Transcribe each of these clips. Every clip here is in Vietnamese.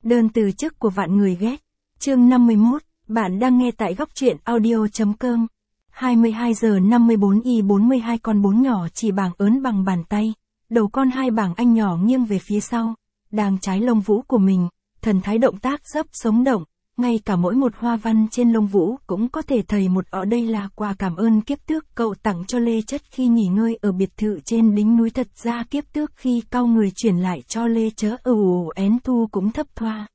Đơn từ chức của vạn người ghét. Chương 51, bạn đang nghe tại góc truyện audio.com. 22 giờ 54 y 42 con bún nhỏ chỉ bảng ớn bằng bàn tay. Đầu con hai bảng anh nhỏ nghiêng về phía sau. Đang trái lông vũ của mình, thần thái động tác rất sống động. Ngay cả mỗi một hoa văn trên lông vũ cũng có thể thấy một ở đây là quà cảm ơn kiếp tước cậu tặng cho Lê Chất khi nghỉ ngơi ở biệt thự trên đỉnh núi. Thật ra kiếp tước khi cau người chuyển lại cho Lê Chớ én thu cũng thấp thoa.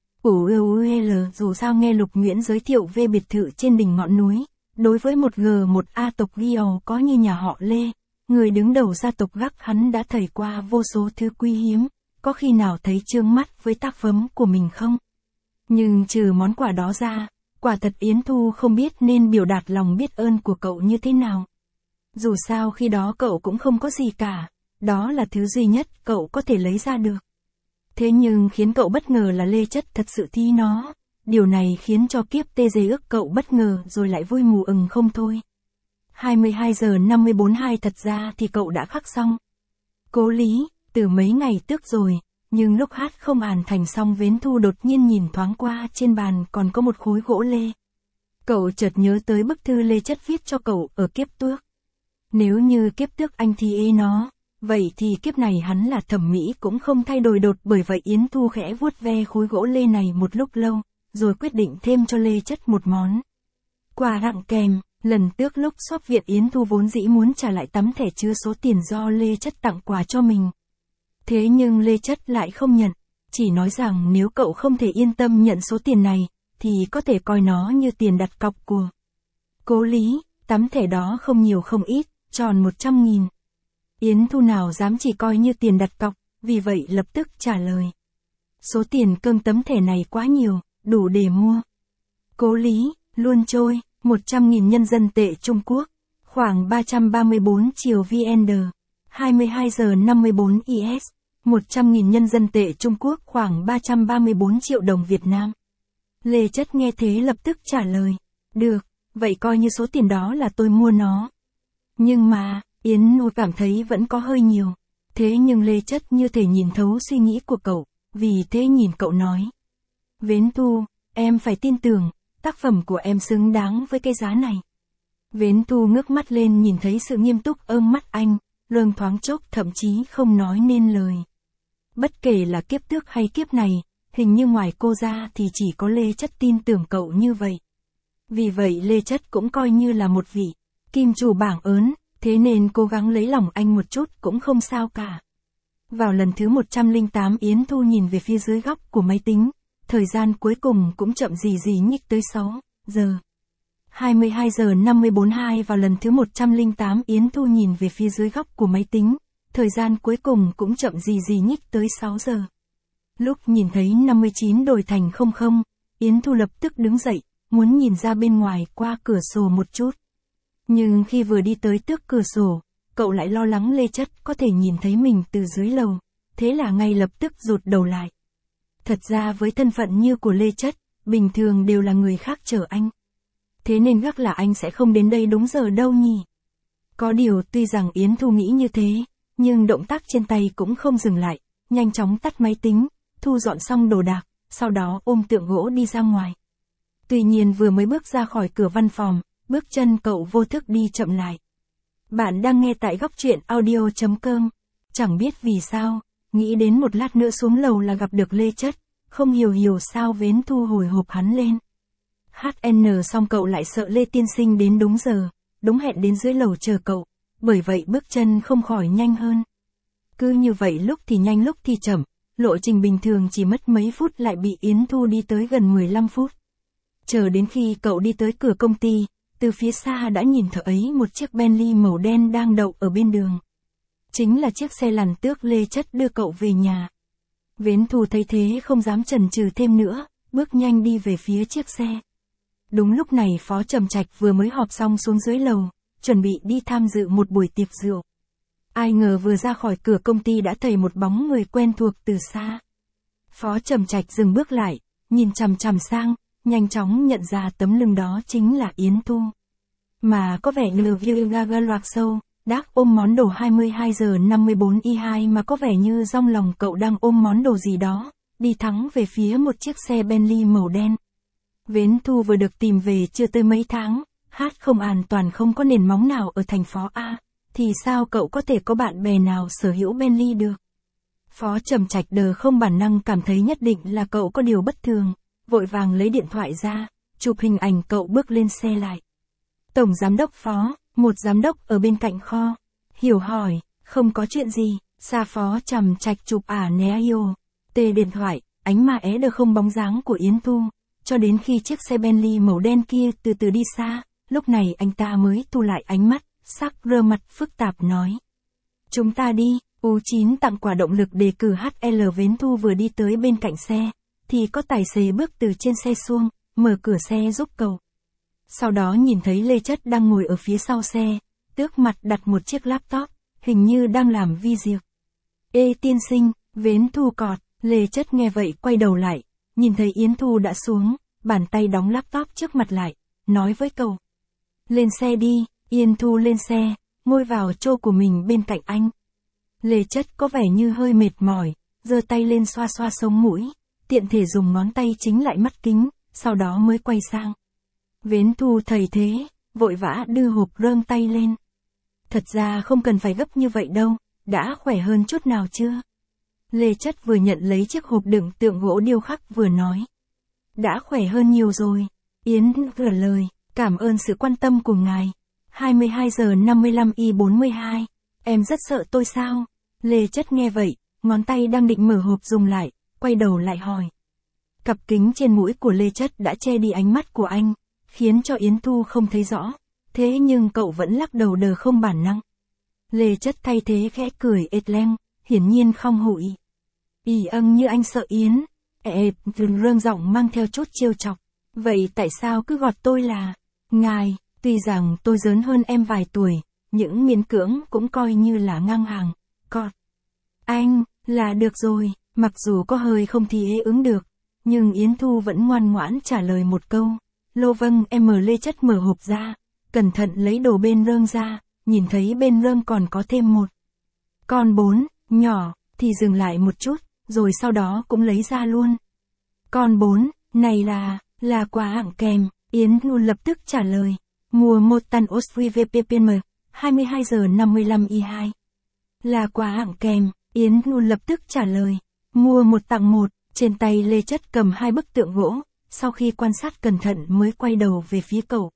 Dù sao nghe Lục Nguyễn giới thiệu về biệt thự trên đỉnh ngọn núi, đối với một G1A tộc Giàu có như nhà họ Lê, người đứng đầu gia tộc gác hắn đã thấy qua vô số thứ quý hiếm, có khi nào thấy trương mắt với tác phẩm của mình không? Nhưng trừ món quà đó ra, quả thật Yến Thu không biết nên biểu đạt lòng biết ơn của cậu như thế nào. Dù sao khi đó cậu cũng không có gì cả, đó là thứ duy nhất cậu có thể lấy ra được. Thế nhưng khiến cậu bất ngờ là Lê Chất thật sự thi nó, điều này khiến cho kiếp tê dê ức cậu bất ngờ rồi lại vui mù không thôi. 22 giờ 54 thật ra thì cậu đã khắc xong. Cố Lý, từ mấy ngày trước rồi. Nhưng lúc hát không hoàn thành xong Yến Thu đột nhiên nhìn thoáng qua trên bàn còn có một khối gỗ lê. Cậu chợt nhớ tới bức thư Lê Chất viết cho cậu ở kiếp tước. Nếu như kiếp tước anh thi nó, vậy thì kiếp này hắn là thẩm mỹ cũng không thay đổi đột. Bởi vậy Yến Thu khẽ vuốt ve khối gỗ lê này một lúc lâu, rồi quyết định thêm cho Lê Chất một món quà tặng kèm. Lần trước lúc shop Việt Yến Thu vốn dĩ muốn trả lại tấm thẻ chứa số tiền do Lê Chất tặng quà cho mình. Thế nhưng Lê Chất lại không nhận, chỉ nói rằng nếu cậu không thể yên tâm nhận số tiền này, thì có thể coi nó như tiền đặt cọc của Cố Lý. Tấm thẻ đó không nhiều không ít, tròn 100.000. Yến Thu nào dám chỉ coi như tiền đặt cọc, vì vậy lập tức trả lời. Số tiền cơm tấm thẻ này quá nhiều, đủ để mua. Cố Lý, luôn trôi, 100.000 nhân dân tệ Trung Quốc, khoảng 334 triệu VND, 22 giờ 54 IS. 100.000 nhân dân tệ Trung Quốc khoảng 334 triệu đồng Việt Nam. Lê Chất nghe thế lập tức trả lời. Được, vậy coi như số tiền đó là tôi mua nó. Nhưng mà, Yến Thu cảm thấy vẫn có hơi nhiều. Thế nhưng Lê Chất như thể nhìn thấu suy nghĩ của cậu, vì thế nhìn cậu nói. Yến Thu, em phải tin tưởng, tác phẩm của em xứng đáng với cái giá này. Yến Thu ngước mắt lên nhìn thấy sự nghiêm túc mắt anh, lương thoáng chốc thậm chí không nói nên lời. Bất kể là kiếp tước hay kiếp này, hình như ngoài cô ra thì chỉ có Lê Chất tin tưởng cậu như vậy. Vì vậy Lê Chất cũng coi như là một vị kim chủ bảng ớn, thế nên cố gắng lấy lòng anh một chút cũng không sao cả. Vào lần thứ 108 Yến Thu nhìn về phía dưới góc của máy tính, thời gian cuối cùng cũng chậm gì nhích tới 6 giờ. 22 giờ 54 vào lần thứ 108 Yến Thu nhìn về phía dưới góc của máy tính, thời gian cuối cùng cũng chậm gì nhích tới 6 giờ. Lúc nhìn thấy 59 đổi thành 00, Yến Thu lập tức đứng dậy, muốn nhìn ra bên ngoài qua cửa sổ một chút. Nhưng khi vừa đi tới trước cửa sổ, cậu lại lo lắng Lê Chất có thể nhìn thấy mình từ dưới lầu, thế là ngay lập tức rụt đầu lại. Thật ra với thân phận như của Lê Chất, bình thường đều là người khác chở anh. Thế nên gác là anh sẽ không đến đây đúng giờ đâu nhỉ. Có điều tuy rằng Yến Thu nghĩ như thế, nhưng động tác trên tay cũng không dừng lại, nhanh chóng tắt máy tính, thu dọn xong đồ đạc, sau đó ôm tượng gỗ đi ra ngoài. Tuy nhiên vừa mới bước ra khỏi cửa văn phòng, bước chân cậu vô thức đi chậm lại. Bạn đang nghe tại góc truyện audio.com. Chẳng biết vì sao, nghĩ đến một lát nữa xuống lầu là gặp được Lê Chất, không hiểu sao Yến Thu hồi hộp hắn lên. HN xong cậu lại sợ Lê Tiên Sinh đến đúng giờ, đúng hẹn đến dưới lầu chờ cậu, bởi vậy bước chân không khỏi nhanh hơn. Cứ như vậy lúc thì nhanh lúc thì chậm, lộ trình bình thường chỉ mất mấy phút lại bị Yến Thu đi tới gần 15 phút. Chờ đến khi cậu đi tới cửa công ty, từ phía xa đã nhìn thấy một chiếc Bentley màu đen đang đậu ở bên đường. Chính là chiếc xe lần trước Lê Chất đưa cậu về nhà. Yến Thu thấy thế không dám chần chừ thêm nữa, bước nhanh đi về phía chiếc xe. Đúng lúc này Phó Trầm Trạch vừa mới họp xong xuống dưới lầu, chuẩn bị đi tham dự một buổi tiệc rượu. Ai ngờ vừa ra khỏi cửa công ty đã thấy một bóng người quen thuộc từ xa. Phó Trầm Trạch dừng bước lại, nhìn chằm sang, nhanh chóng nhận ra tấm lưng đó chính là Yến Thu. Mà có vẻ như Gaga loạc sâu, đác ôm món đồ 22 giờ 54 y 2 mà có vẻ như trong lòng cậu đang ôm món đồ gì đó, đi thẳng về phía một chiếc xe Bentley màu đen. Vến Thu vừa được tìm về chưa tới mấy tháng, hát không an toàn không có nền móng nào ở thành phố A, thì sao cậu có thể có bạn bè nào sở hữu Bentley được? Phó Trầm Trạch đờ không bản năng cảm thấy nhất định là cậu có điều bất thường, vội vàng lấy điện thoại ra, chụp hình ảnh cậu bước lên xe lại. Tổng giám đốc Phó, một giám đốc ở bên cạnh kho, hiểu hỏi, không có chuyện gì, xa Phó Trầm Trạch chụp nè yêu, tê điện thoại, ánh mà đờ không bóng dáng của Yến Thu, cho đến khi chiếc xe Bentley màu đen kia từ từ đi xa, lúc này anh ta mới thu lại ánh mắt, sắc rơ mặt phức tạp nói. Chúng ta đi, U9 tặng quà động lực đề cử HL. Vến Thu vừa đi tới bên cạnh xe, thì có tài xế bước từ trên xe xuống, mở cửa xe giúp cậu. Sau đó nhìn thấy Lê Chất đang ngồi ở phía sau xe, tước mặt đặt một chiếc laptop, hình như đang làm video. Ê tiên sinh, Vến Thu cọt, Lê Chất nghe vậy quay đầu lại, nhìn thấy Yến Thu đã xuống, bàn tay đóng laptop trước mặt lại, nói với cậu. Lên xe đi, Yến Thu lên xe, ngồi vào chỗ của mình bên cạnh anh. Lê Chất có vẻ như hơi mệt mỏi, giơ tay lên xoa xoa sống mũi, tiện thể dùng ngón tay chính lại mắt kính, sau đó mới quay sang. Vến Thu thấy thế, vội vã đưa hộp rơm tay lên. Thật ra không cần phải gấp như vậy đâu, đã khỏe hơn chút nào chưa? Lê Chất vừa nhận lấy chiếc hộp đựng tượng gỗ điêu khắc vừa nói. Đã khỏe hơn nhiều rồi. Yến gửi lời, cảm ơn sự quan tâm của ngài. 22 giờ 55 y 42. Em rất sợ tôi sao? Lê Chất nghe vậy, ngón tay đang định mở hộp dùng lại, quay đầu lại hỏi. Cặp kính trên mũi của Lê Chất đã che đi ánh mắt của anh, khiến cho Yến Thu không thấy rõ. Thế nhưng cậu vẫn lắc đầu đờ không bản năng. Lê Chất thay thế khẽ cười ệt leng, hiển nhiên không hụi. Như anh sợ Yến. Rương giọng mang theo chút trêu chọc. Vậy tại sao cứ gọt tôi là ngài, tuy rằng tôi lớn hơn em vài tuổi, những miễn cưỡng cũng coi như là ngang hàng. Cọt. Anh, là được rồi, mặc dù có hơi không thì ứng được, nhưng Yến Thu vẫn ngoan ngoãn trả lời một câu. Lô vâng em. Lê Chất mở hộp ra, cẩn thận lấy đồ bên rơm ra, nhìn thấy bên rơm còn có thêm một con 4, nhỏ, thì dừng lại một chút, rồi sau đó cũng lấy ra luôn. Con 4, này là quà hạng kèm, Yến Thu lập tức trả lời. Mua một tăn OSVVPPM, 22 giờ 55 y2. Là quà hạng kèm, Yến Thu lập tức trả lời. Mua một tặng một, trên tay Lê Chất cầm hai bức tượng gỗ, sau khi quan sát cẩn thận mới quay đầu về phía cậu.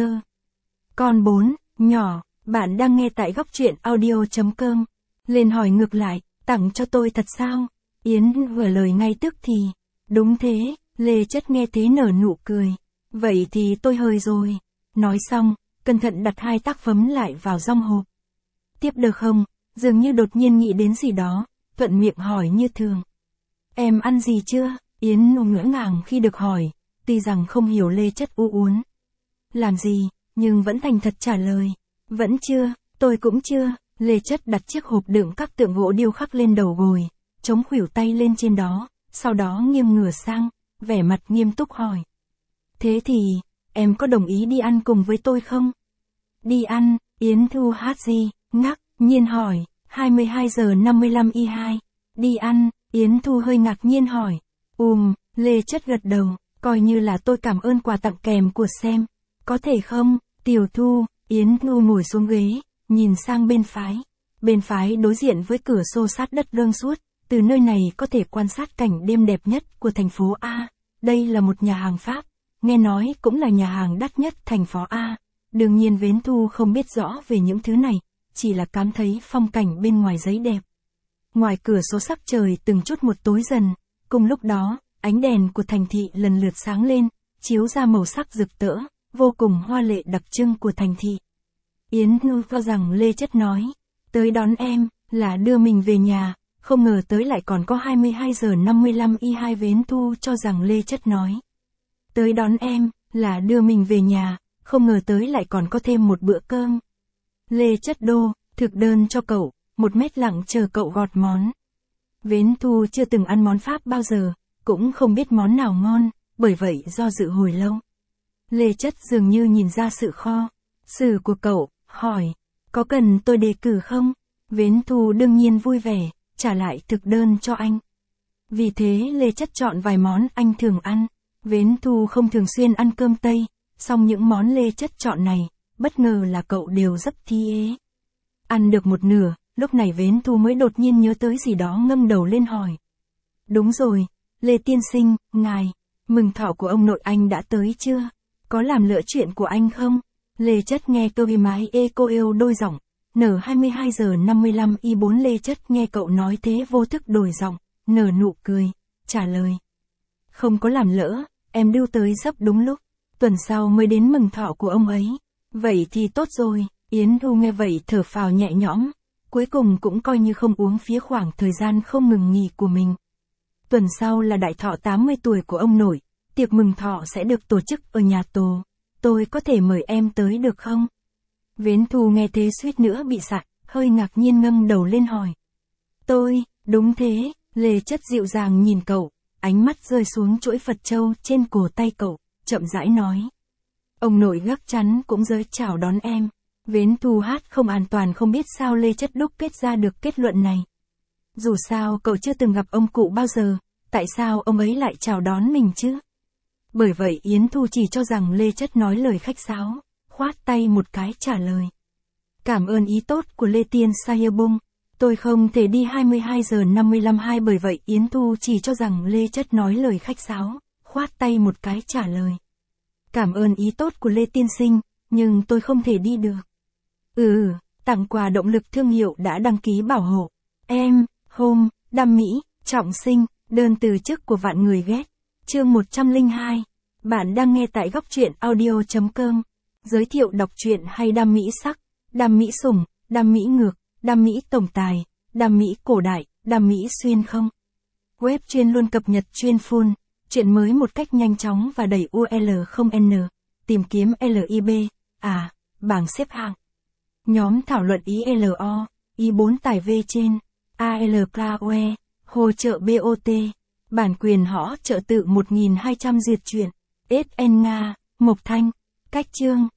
Con 4, nhỏ, bạn đang nghe tại góc truyện audio.com. Lên hỏi ngược lại, tặng cho tôi thật sao? Yến vừa lời ngay tức thì. Đúng thế, Lê Chất nghe thế nở nụ cười. Vậy thì tôi hơi rồi. Nói xong, cẩn thận đặt hai tác phẩm lại vào trong hộp. Tiếp được không? Dường như đột nhiên nghĩ đến gì đó, thuận miệng hỏi như thường. Em ăn gì chưa? Yến ngỡ ngàng khi được hỏi, tuy rằng không hiểu Lê Chất u uốn. Làm gì, nhưng vẫn thành thật trả lời. Vẫn chưa, tôi cũng chưa. Lê Chất đặt chiếc hộp đựng các tượng gỗ điêu khắc lên đầu gối, chống khuỷu tay lên trên đó, sau đó nghiêng ngửa sang, vẻ mặt nghiêm túc hỏi. Thế thì, em có đồng ý đi ăn cùng với tôi không? Đi ăn, Yến Thu hát gì, ngắc nhiên hỏi. 22 giờ 55 y2. Đi ăn, Yến Thu hơi ngạc nhiên hỏi. Lê Chất gật đầu, coi như là tôi cảm ơn quà tặng kèm của xem. Có thể không, Tiểu Thu? Yến Thu ngồi xuống ghế, nhìn sang bên phái. Bên phái đối diện với cửa xô sát đất râng suốt, từ nơi này có thể quan sát cảnh đêm đẹp nhất của thành phố A. Đây là một nhà hàng Pháp, nghe nói cũng là nhà hàng đắt nhất thành phố A. Đương nhiên Vến Thu không biết rõ về những thứ này, chỉ là cảm thấy phong cảnh bên ngoài giấy đẹp. Ngoài cửa sổ sắc trời từng chút một tối dần, cùng lúc đó, ánh đèn của thành thị lần lượt sáng lên, chiếu ra màu sắc rực rỡ, vô cùng hoa lệ đặc trưng của thành thị. Yến Thu cho rằng Lê Chất nói, tới đón em, là đưa mình về nhà, không ngờ tới lại còn có 22 giờ 55 y2. Vến Thu cho rằng Lê Chất nói, tới đón em, là đưa mình về nhà, không ngờ tới lại còn có thêm một bữa cơm. Lê Chất đô, thực đơn cho cậu, 1 mét lặng chờ cậu gọt món. Vến Thu chưa từng ăn món Pháp bao giờ, cũng không biết món nào ngon, bởi vậy do dự hồi lâu. Lê Chất dường như nhìn ra sự khó xử của cậu, hỏi, có cần tôi đề cử không? Vến Thu đương nhiên vui vẻ, trả lại thực đơn cho anh. Vì thế Lê Chất chọn vài món anh thường ăn. Vến Thu không thường xuyên ăn cơm Tây, song những món Lê Chất chọn này, bất ngờ là cậu đều rất thi ế. Ăn được một nửa, lúc này Vến Thu mới đột nhiên nhớ tới gì đó ngâng đầu lên hỏi. Đúng rồi, Lê tiên sinh, ngài, mừng thọ của ông nội anh đã tới chưa? Có làm lỡ chuyện của anh không? Lê Chất nghe câu mái cô yêu đôi giọng, nở 22 giờ 55 y4 Lê Chất nghe cậu nói thế vô thức đổi giọng, nở nụ cười, trả lời. Không có làm lỡ, em đưa tới sắp đúng lúc, tuần sau mới đến mừng thọ của ông ấy. Vậy thì tốt rồi, Yến Thu nghe vậy thở phào nhẹ nhõm, cuối cùng cũng coi như không uống phí khoảng thời gian không ngừng nghỉ của mình. Tuần sau là đại thọ 80 tuổi của ông nội, tiệc mừng thọ sẽ được tổ chức ở nhà Tô. Tôi có thể mời em tới được không? Vến Thu nghe thế suýt nữa bị sặc, hơi ngạc nhiên ngâng đầu lên hỏi. Tôi, đúng thế, Lê Chất dịu dàng nhìn cậu, ánh mắt rơi xuống chuỗi Phật châu trên cổ tay cậu, chậm rãi nói. Ông nội gác chắn cũng giới chào đón em. Vến Thu hát không an toàn không biết sao Lê Chất đúc kết ra được kết luận này. Dù sao cậu chưa từng gặp ông cụ bao giờ, tại sao ông ấy lại chào đón mình chứ? Bởi vậy Yến Thu chỉ cho rằng Lê Chất nói lời khách sáo, khoát tay một cái trả lời. Cảm ơn ý tốt của Lê Tiên Sayabung, tôi không thể đi 22 giờ 55 hai bởi vậy Yến Thu chỉ cho rằng Lê Chất nói lời khách sáo, khoát tay một cái trả lời. Cảm ơn ý tốt của Lê Tiên Sinh, nhưng tôi không thể đi được. Tặng quà động lực thương hiệu đã đăng ký bảo hộ. Em, Hôm, Đam Mỹ, Trọng Sinh, đơn từ chức của vạn người ghét. Chương 102. Bạn đang nghe tại góc truyện audio.com. Giới thiệu đọc truyện hay đam mỹ sắc, đam mỹ sủng, đam mỹ ngược, đam mỹ tổng tài, đam mỹ cổ đại, đam mỹ xuyên không. Web chuyên luôn cập nhật chuyên full, chuyện mới một cách nhanh chóng và đầy URL không N. Tìm kiếm LIB, bảng xếp hạng. Nhóm thảo luận ILO, I4 tải V trên, AL Cloud, hỗ trợ BOT, bản quyền hõ trợ tự 1200 duyệt truyện, SN Nga, Mộc Thanh, cách chương.